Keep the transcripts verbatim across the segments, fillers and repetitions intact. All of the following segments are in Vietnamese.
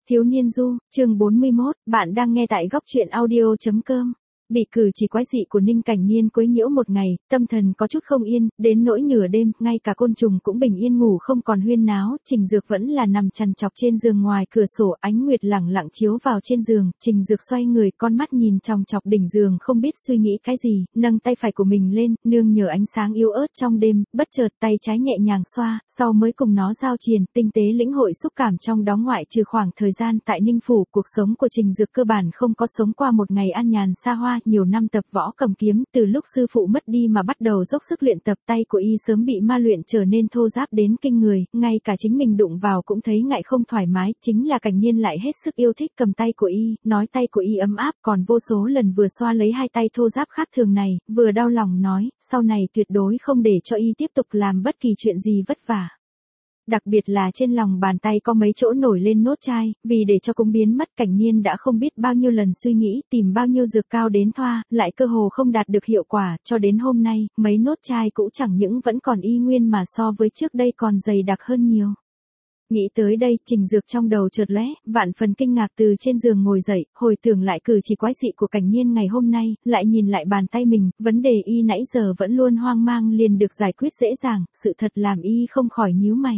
Thiếu niên du, chương bốn mươi mốt, bạn đang nghe tại góc truyện audio chấm com. Bị cử chỉ quái dị của Ninh Cảnh Nhiên quấy nhiễu một ngày, tâm thần có chút không yên, đến nỗi nửa đêm, ngay cả côn trùng cũng bình yên ngủ không còn huyên náo, Trình Dược vẫn là nằm chằn chọc trên giường ngoài cửa sổ, ánh nguyệt lẳng lặng chiếu vào trên giường, Trình Dược xoay người, con mắt nhìn chòng chọc đỉnh giường không biết suy nghĩ cái gì, nâng tay phải của mình lên, nương nhờ ánh sáng yếu ớt trong đêm, bất chợt tay trái nhẹ nhàng xoa, sau mới cùng nó giao triền, tinh tế lĩnh hội xúc cảm trong đó. Ngoại trừ khoảng thời gian tại Ninh Phủ, cuộc sống của Trình Dược cơ bản không có sống qua một ngày an nhàn xa hoa, nhiều năm tập võ cầm kiếm, từ lúc sư phụ mất đi mà bắt đầu dốc sức luyện tập, tay của y sớm bị ma luyện trở nên thô ráp đến kinh người, ngay cả chính mình đụng vào cũng thấy ngại không thoải mái, chính là Cảnh Nhiên lại hết sức yêu thích cầm tay của y, nói tay của y ấm áp, còn vô số lần vừa xoa lấy hai tay thô ráp khác thường này, vừa đau lòng nói, sau này tuyệt đối không để cho y tiếp tục làm bất kỳ chuyện gì vất vả. Đặc biệt là trên lòng bàn tay có mấy chỗ nổi lên nốt chai, vì để cho chúng biến mất, Cảnh Nhiên đã không biết bao nhiêu lần suy nghĩ, tìm bao nhiêu dược cao đến thoa, lại cơ hồ không đạt được hiệu quả, cho đến hôm nay, mấy nốt chai cũ chẳng những vẫn còn y nguyên mà so với trước đây còn dày đặc hơn nhiều. Nghĩ tới đây, Trình Dược trong đầu chợt lóe, vạn phần kinh ngạc từ trên giường ngồi dậy, hồi tưởng lại cử chỉ quái dị của Cảnh Nhiên ngày hôm nay, lại nhìn lại bàn tay mình, vấn đề y nãy giờ vẫn luôn hoang mang liền được giải quyết dễ dàng, sự thật làm y không khỏi nhíu mày.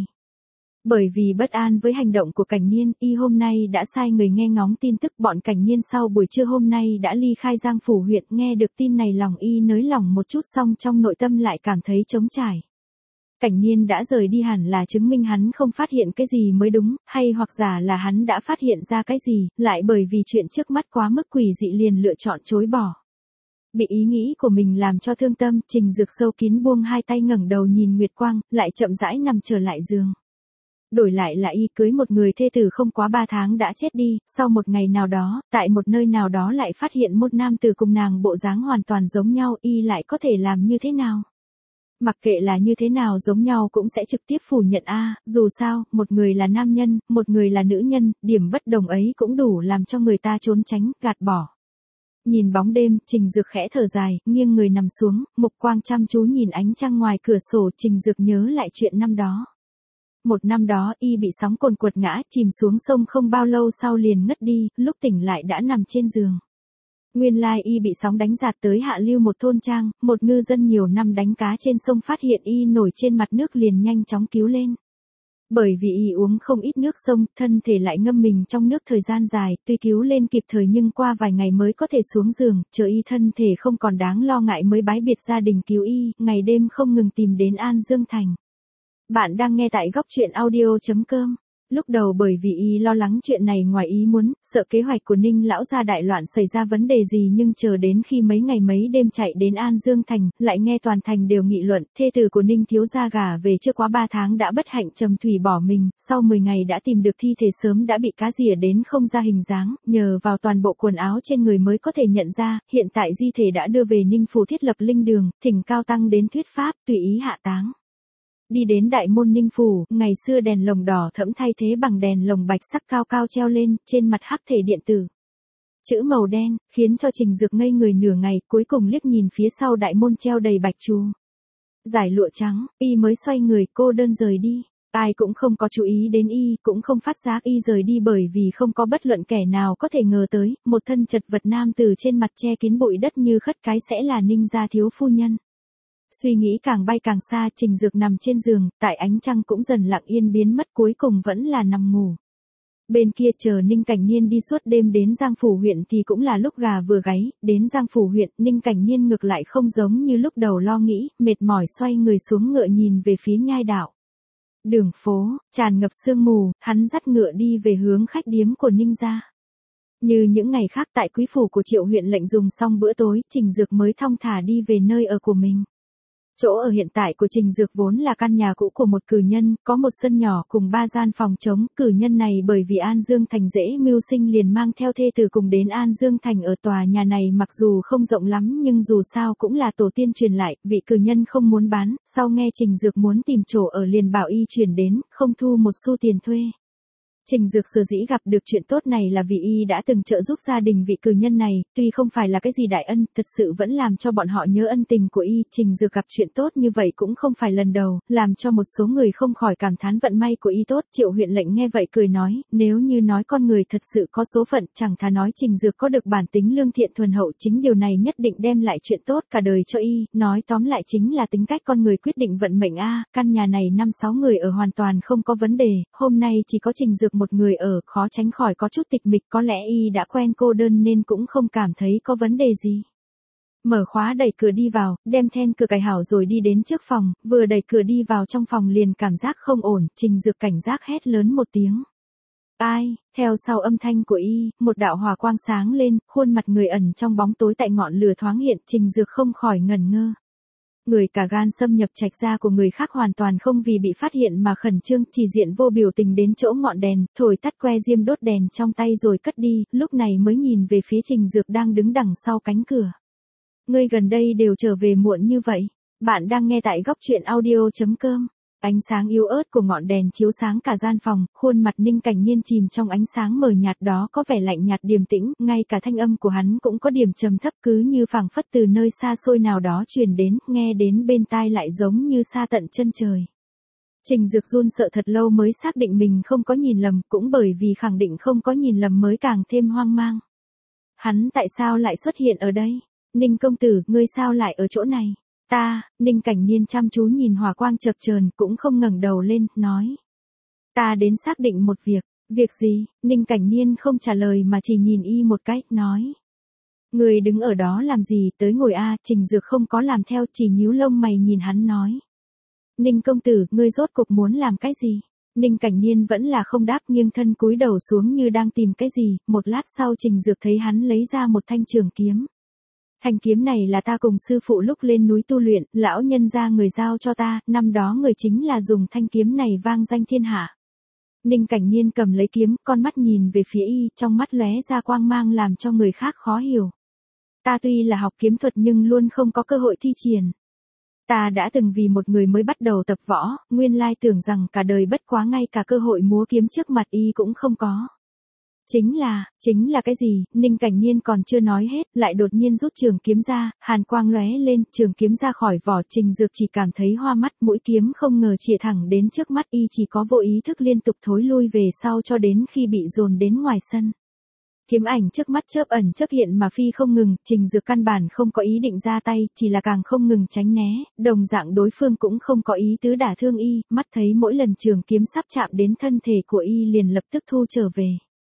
Bởi vì bất an với hành động của Cảnh Nhiên, y hôm nay đã sai người nghe ngóng tin tức, bọn Cảnh Nhiên sau buổi trưa hôm nay đã ly khai Giang Phủ huyện, nghe được tin này lòng y nới lỏng một chút, song trong nội tâm lại cảm thấy trống trải. Cảnh Nhiên đã rời đi hẳn là chứng minh hắn không phát hiện cái gì mới đúng, hay hoặc giả là hắn đã phát hiện ra cái gì, lại bởi vì chuyện trước mắt quá mức quỷ dị liền lựa chọn chối bỏ. Bị ý nghĩ của mình làm cho thương tâm, Trình Dược sâu kín buông hai tay ngẩng đầu nhìn nguyệt quang, lại chậm rãi nằm trở lại giường. Đổi lại là y cưới một người thê tử không quá ba tháng đã chết đi, sau một ngày nào đó, tại một nơi nào đó lại phát hiện một nam tử cùng nàng bộ dáng hoàn toàn giống nhau, y lại có thể làm như thế nào? Mặc kệ là như thế nào giống nhau cũng sẽ trực tiếp phủ nhận a, dù sao, một người là nam nhân, một người là nữ nhân, điểm bất đồng ấy cũng đủ làm cho người ta trốn tránh, gạt bỏ. Nhìn bóng đêm, Trình Dược khẽ thở dài, nghiêng người nằm xuống, mục quang chăm chú nhìn ánh trăng ngoài cửa sổ, Trình Dược nhớ lại chuyện năm đó. Một năm đó, y bị sóng cồn cuột ngã, chìm xuống sông không bao lâu sau liền ngất đi, lúc tỉnh lại đã nằm trên giường. Nguyên lai y bị sóng đánh giạt tới hạ lưu một thôn trang, một ngư dân nhiều năm đánh cá trên sông phát hiện y nổi trên mặt nước liền nhanh chóng cứu lên. Bởi vì y uống không ít nước sông, thân thể lại ngâm mình trong nước thời gian dài, tuy cứu lên kịp thời nhưng qua vài ngày mới có thể xuống giường, chờ y thân thể không còn đáng lo ngại mới bái biệt gia đình cứu y, ngày đêm không ngừng tìm đến An Dương Thành. Bạn đang nghe tại góc truyện audio chấm com. Lúc đầu bởi vì y lo lắng chuyện này ngoài ý muốn, sợ kế hoạch của Ninh lão gia đại loạn xảy ra vấn đề gì, nhưng chờ đến khi mấy ngày mấy đêm chạy đến An Dương Thành, lại nghe toàn thành đều nghị luận, thê tử của Ninh thiếu gia gả về chưa quá ba tháng đã bất hạnh trầm thủy bỏ mình, sau mười ngày đã tìm được thi thể sớm đã bị cá rỉa đến không ra hình dáng, nhờ vào toàn bộ quần áo trên người mới có thể nhận ra, hiện tại di thể đã đưa về Ninh Phủ thiết lập linh đường, thỉnh cao tăng đến thuyết pháp, tùy ý hạ táng. Đi đến đại môn Ninh Phủ, ngày xưa đèn lồng đỏ thẫm thay thế bằng đèn lồng bạch sắc cao cao treo lên, trên mặt hắc thể điện tử. Chữ màu đen, khiến cho Trình Dược ngây người nửa ngày, cuối cùng liếc nhìn phía sau đại môn treo đầy bạch chú. Giải lụa trắng, y mới xoay người cô đơn rời đi. Ai cũng không có chú ý đến y, cũng không phát giác y rời đi bởi vì không có bất luận kẻ nào có thể ngờ tới, một thân chật vật nam từ trên mặt che kín bụi đất như khất cái sẽ là Ninh gia thiếu phu nhân. Suy nghĩ càng bay càng xa, Trình Dược nằm trên giường, tại ánh trăng cũng dần lặng yên biến mất, cuối cùng vẫn là nằm ngủ. Bên kia chờ Ninh Cảnh Nhiên đi suốt đêm đến Giang Phủ huyện thì cũng là lúc gà vừa gáy, đến Giang Phủ huyện, Ninh Cảnh Nhiên ngược lại không giống như lúc đầu lo nghĩ, mệt mỏi xoay người xuống ngựa nhìn về phía nhai đạo. Đường phố, tràn ngập sương mù, hắn dắt ngựa đi về hướng khách điếm của Ninh gia. Như những ngày khác tại quý phủ của Triệu huyện lệnh dùng xong bữa tối, Trình Dược mới thong thả đi về nơi ở của mình. Chỗ ở hiện tại của Trình Dược vốn là căn nhà cũ của một cử nhân, có một sân nhỏ cùng ba gian phòng trống, cử nhân này bởi vì An Dương Thành dễ mưu sinh liền mang theo thê tử cùng đến An Dương Thành ở tòa nhà này, mặc dù không rộng lắm nhưng dù sao cũng là tổ tiên truyền lại, vị cử nhân không muốn bán, sau nghe Trình Dược muốn tìm chỗ ở liền bảo y chuyển đến, không thu một xu tiền thuê. Trình Dược sở dĩ gặp được chuyện tốt này là vì y đã từng trợ giúp gia đình vị cử nhân này, tuy không phải là cái gì đại ân, thật sự vẫn làm cho bọn họ nhớ ân tình của y. Trình Dược gặp chuyện tốt như vậy cũng không phải lần đầu, làm cho một số người không khỏi cảm thán vận may của y tốt. Triệu huyện lệnh nghe vậy cười nói, nếu như nói con người thật sự có số phận, chẳng thà nói Trình Dược có được bản tính lương thiện thuần hậu, chính điều này nhất định đem lại chuyện tốt cả đời cho y. Nói tóm lại chính là tính cách con người quyết định vận mệnh a. Căn nhà này năm sáu người ở hoàn toàn không có vấn đề, hôm nay chỉ có Trình Dược một người ở, khó tránh khỏi có chút tịch mịch, có lẽ y đã quen cô đơn nên cũng không cảm thấy có vấn đề gì. Mở khóa đẩy cửa đi vào, đem then cửa cài hảo rồi đi đến trước phòng, vừa đẩy cửa đi vào trong phòng liền cảm giác không ổn, Trình Dược cảnh giác hét lớn một tiếng. Ai, theo sau âm thanh của y, một đạo hỏa quang sáng lên, khuôn mặt người ẩn trong bóng tối tại ngọn lửa thoáng hiện, Trình Dược không khỏi ngẩn ngơ. Người cả gan xâm nhập trạch gia của người khác hoàn toàn không vì bị phát hiện mà khẩn trương, chỉ diện vô biểu tình đến chỗ ngọn đèn, thổi tắt que diêm đốt đèn trong tay rồi cất đi, lúc này mới nhìn về phía Trình Dược đang đứng đằng sau cánh cửa. Ngươi gần đây đều trở về muộn như vậy. Bạn đang nghe tại góc truyện audio chấm com. Ánh sáng yếu ớt của ngọn đèn chiếu sáng cả gian phòng, khuôn mặt Ninh Cảnh Nhiên chìm trong ánh sáng mờ nhạt đó có vẻ lạnh nhạt điềm tĩnh, ngay cả thanh âm của hắn cũng có điểm trầm thấp, cứ như phảng phất từ nơi xa xôi nào đó truyền đến, nghe đến bên tai lại giống như xa tận chân trời. Trình Dược run sợ thật lâu mới xác định mình không có nhìn lầm, cũng bởi vì khẳng định không có nhìn lầm mới càng thêm hoang mang. Hắn tại sao lại xuất hiện ở đây? Ninh công tử, ngươi sao lại ở chỗ này? Ta, Ninh Cảnh Nhiên chăm chú nhìn hỏa quang chập chờn cũng không ngẩng đầu lên, nói. Ta đến xác định một việc. Việc gì? Ninh Cảnh Nhiên không trả lời mà chỉ nhìn y một cách, nói. Người đứng ở đó làm gì, tới ngồi a. Trình Dược không có làm theo, chỉ nhíu lông mày nhìn hắn nói. Ninh công tử, ngươi rốt cuộc muốn làm cái gì? Ninh Cảnh Nhiên vẫn là không đáp, nghiêng thân cúi đầu xuống như đang tìm cái gì, một lát sau Trình Dược thấy hắn lấy ra một thanh trường kiếm. Thanh kiếm này là ta cùng sư phụ lúc lên núi tu luyện, lão nhân ra người giao cho ta, năm đó người chính là dùng thanh kiếm này vang danh thiên hạ. Ninh Cảnh Nhiên cầm lấy kiếm, con mắt nhìn về phía y, trong mắt lóe ra quang mang làm cho người khác khó hiểu. Ta tuy là học kiếm thuật nhưng luôn không có cơ hội thi triển. Ta đã từng vì một người mới bắt đầu tập võ, nguyên lai tưởng rằng cả đời bất quá ngay cả cơ hội múa kiếm trước mặt y cũng không có. Chính là, chính là cái gì? Ninh Cảnh Nhiên còn chưa nói hết, lại đột nhiên rút trường kiếm ra, hàn quang lóe lên, trường kiếm ra khỏi vỏ, Trình Dược chỉ cảm thấy hoa mắt, mũi kiếm không ngờ chĩa thẳng đến trước mắt y, chỉ có vô ý thức liên tục thối lui về sau cho đến khi bị dồn đến ngoài sân. Kiếm ảnh trước mắt chớp ẩn chớp hiện mà phi không ngừng, Trình Dược căn bản không có ý định ra tay, chỉ là càng không ngừng tránh né, đồng dạng đối phương cũng không có ý tứ đả thương y, mắt thấy mỗi lần trường kiếm sắp chạm đến thân thể của y liền lập tức thu trở về.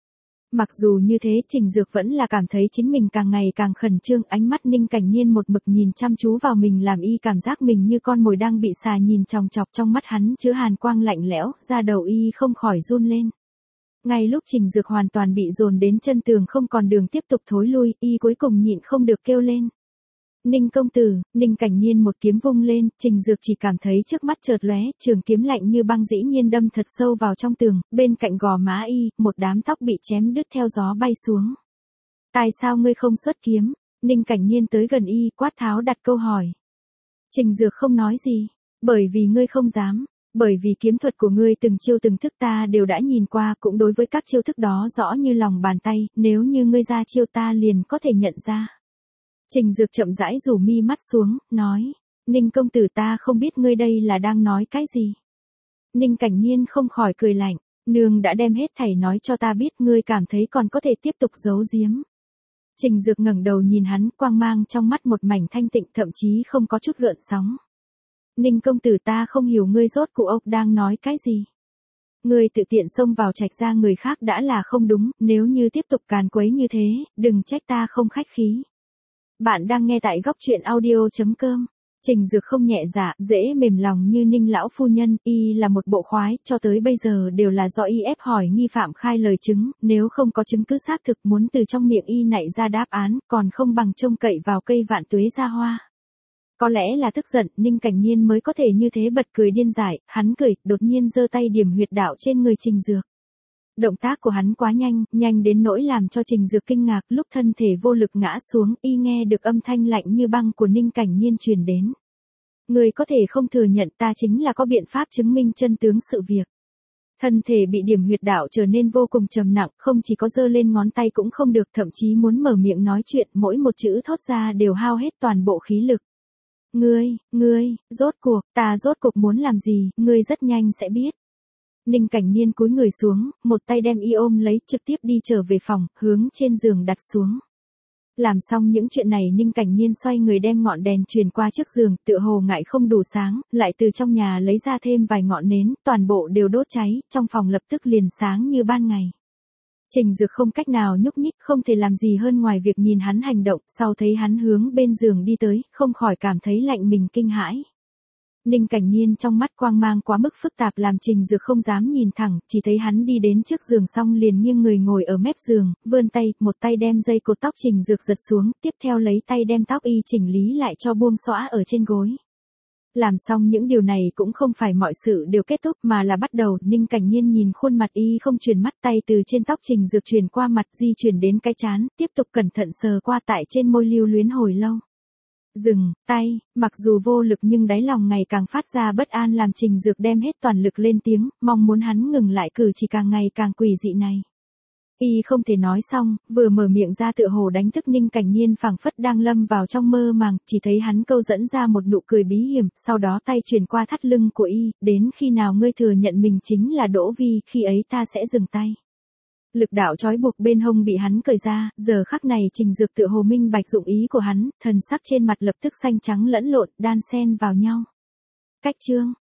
Mặc dù như thế, Trình Dược vẫn là cảm thấy chính mình càng ngày càng khẩn trương, ánh mắt Ninh Cảnh Nhiên một mực nhìn chăm chú vào mình làm y cảm giác mình như con mồi đang bị xà nhìn chòng chọc, trong mắt hắn chứa hàn quang lạnh lẽo, da đầu y không khỏi run lên. Ngay lúc Trình Dược hoàn toàn bị dồn đến chân tường không còn đường tiếp tục thối lui, y cuối cùng nhịn không được kêu lên. Ninh công tử, Ninh Cảnh Nhiên một kiếm vung lên, Trình Dược chỉ cảm thấy trước mắt chợt lóe, trường kiếm lạnh như băng dĩ nhiên đâm thật sâu vào trong tường, bên cạnh gò má y, một đám tóc bị chém đứt theo gió bay xuống. Tại sao ngươi không xuất kiếm? Ninh Cảnh Nhiên tới gần y, quát tháo đặt câu hỏi. Trình Dược không nói gì, bởi vì ngươi không dám. Bởi vì kiếm thuật của ngươi từng chiêu từng thức ta đều đã nhìn qua, cũng đối với các chiêu thức đó rõ như lòng bàn tay, nếu như ngươi ra chiêu ta liền có thể nhận ra. Trình Dược chậm rãi rủ mi mắt xuống, nói, Ninh công tử, ta không biết ngươi đây là đang nói cái gì. Ninh Cảnh Nhiên không khỏi cười lạnh, nương đã đem hết thảy nói cho ta biết, ngươi cảm thấy còn có thể tiếp tục giấu giếm. Trình Dược ngẩng đầu nhìn hắn, quang mang trong mắt một mảnh thanh tịnh, thậm chí không có chút gợn sóng. Ninh công tử, ta không hiểu ngươi rốt cuộc ốc đang nói cái gì. Ngươi tự tiện xông vào trạch gia người khác đã là không đúng, nếu như tiếp tục càn quấy như thế, đừng trách ta không khách khí. Bạn đang nghe tại góc truyện audio chấm com. Trình Dược không nhẹ dạ, dễ mềm lòng như Ninh lão phu nhân, y là một bộ khoái, cho tới bây giờ đều là do y ép hỏi nghi phạm khai lời chứng, nếu không có chứng cứ xác thực muốn từ trong miệng y nảy ra đáp án, còn không bằng trông cậy vào cây vạn tuế ra hoa. Có lẽ là tức giận, Ninh Cảnh Nhiên mới có thể như thế bật cười điên dại, hắn cười, đột nhiên giơ tay điểm huyệt đạo trên người Trình Dược. Động tác của hắn quá nhanh, nhanh đến nỗi làm cho Trình Dược kinh ngạc, lúc thân thể vô lực ngã xuống, y nghe được âm thanh lạnh như băng của Ninh Cảnh Nhiên truyền đến. Người có thể không thừa nhận, ta chính là có biện pháp chứng minh chân tướng sự việc. Thân thể bị điểm huyệt đạo trở nên vô cùng trầm nặng, không chỉ có giơ lên ngón tay cũng không được, thậm chí muốn mở miệng nói chuyện, mỗi một chữ thốt ra đều hao hết toàn bộ khí lực. Ngươi, ngươi, rốt cuộc, ta rốt cuộc muốn làm gì, ngươi rất nhanh sẽ biết. Ninh Cảnh Niên cúi người xuống, một tay đem y ôm lấy, trực tiếp đi trở về phòng, hướng trên giường đặt xuống. Làm xong những chuyện này Ninh Cảnh Niên xoay người đem ngọn đèn truyền qua trước giường, tựa hồ ngại không đủ sáng, lại từ trong nhà lấy ra thêm vài ngọn nến, toàn bộ đều đốt cháy, trong phòng lập tức liền sáng như ban ngày. Trình Dược không cách nào nhúc nhích, không thể làm gì hơn ngoài việc nhìn hắn hành động, sau thấy hắn hướng bên giường đi tới, không khỏi cảm thấy lạnh mình kinh hãi. Ninh Cảnh Niên trong mắt quang mang quá mức phức tạp làm Trình Dược không dám nhìn thẳng, chỉ thấy hắn đi đến trước giường xong liền nghiêng người ngồi ở mép giường, vươn tay, một tay đem dây cột tóc Trình Dược giật xuống, tiếp theo lấy tay đem tóc y chỉnh lý lại cho buông xõa ở trên gối. Làm xong những điều này cũng không phải mọi sự đều kết thúc mà là bắt đầu, Ninh Cảnh Niên nhìn khuôn mặt y không chuyển mắt, tay từ trên tóc Trình Dược truyền qua mặt di chuyển đến cái trán, tiếp tục cẩn thận sờ qua tại trên môi lưu luyến hồi lâu. Dừng, tay, mặc dù vô lực nhưng đáy lòng ngày càng phát ra bất an làm Trình Dược đem hết toàn lực lên tiếng, mong muốn hắn ngừng lại cử chỉ càng ngày càng quỷ dị này. Y không thể nói xong, vừa mở miệng ra tựa hồ đánh thức Ninh Cảnh Niên phảng phất đang lâm vào trong mơ màng, chỉ thấy hắn câu dẫn ra một nụ cười bí hiểm, sau đó tay truyền qua thắt lưng của y, đến khi nào ngươi thừa nhận mình chính là Đỗ Vi, khi ấy ta sẽ dừng tay. Lực đạo trói buộc bên hông bị hắn cởi ra, giờ khắc này Trình Dược tựa hồ minh bạch dụng ý của hắn, thần sắc trên mặt lập tức xanh trắng lẫn lộn, đan xen vào nhau. Cách chương